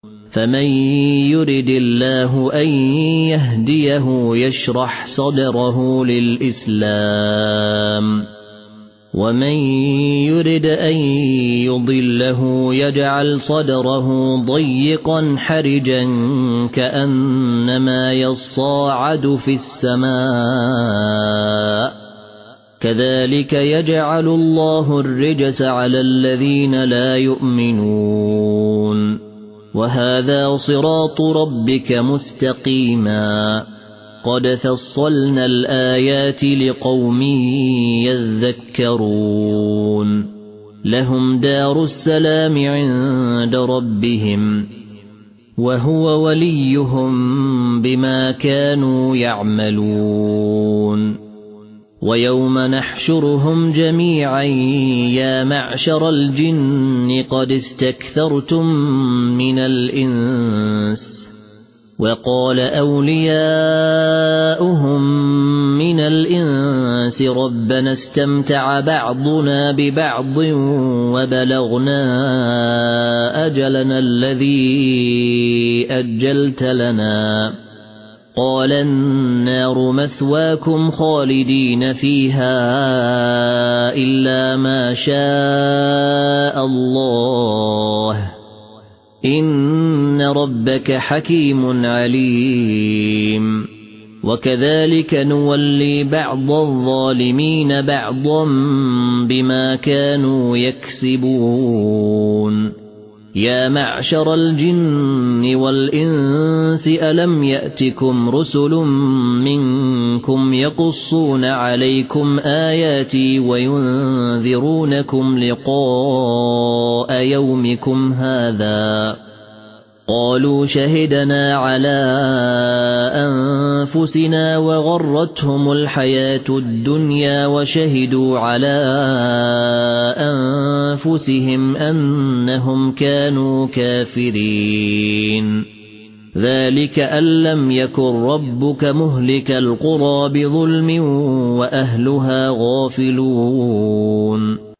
فمن يرد الله أن يهديه يشرح صدره للإسلام ومن يرد أن يضله يجعل صدره ضيقا حرجا كأنما يصاعد في السماء كذلك يجعل الله الرجس على الذين لا يؤمنون وهذا صراط ربك مستقيما قد فصلنا الآيات لقوم يذكرون لهم دار السلام عند ربهم وهو وليهم بما كانوا يعملون ويوم نحشرهم جميعا يا معشر الجن قد استكثرتم من الإنس وقال أولياؤهم من الإنس ربنا استمتع بعضنا ببعض وبلغنا أجلنا الذي أجلت لنا قال النار مثواكم خالدين فيها إلا ما شاء الله إن ربك حكيم عليم وكذلك نولي بعض الظالمين بعضا بما كانوا يكسبون يا معشر الجن والإنس ألم يأتكم رسل منكم يقصون عليكم آياتي وينذرونكم لقاء يومكم هذا قالوا شهدنا على أنفسنا وغرتهم الحياة الدنيا وشهدوا على أنفسهم أنهم كانوا كافرين ذلك أن لم يكن ربك مهلك القرى بظلم وأهلها غافلون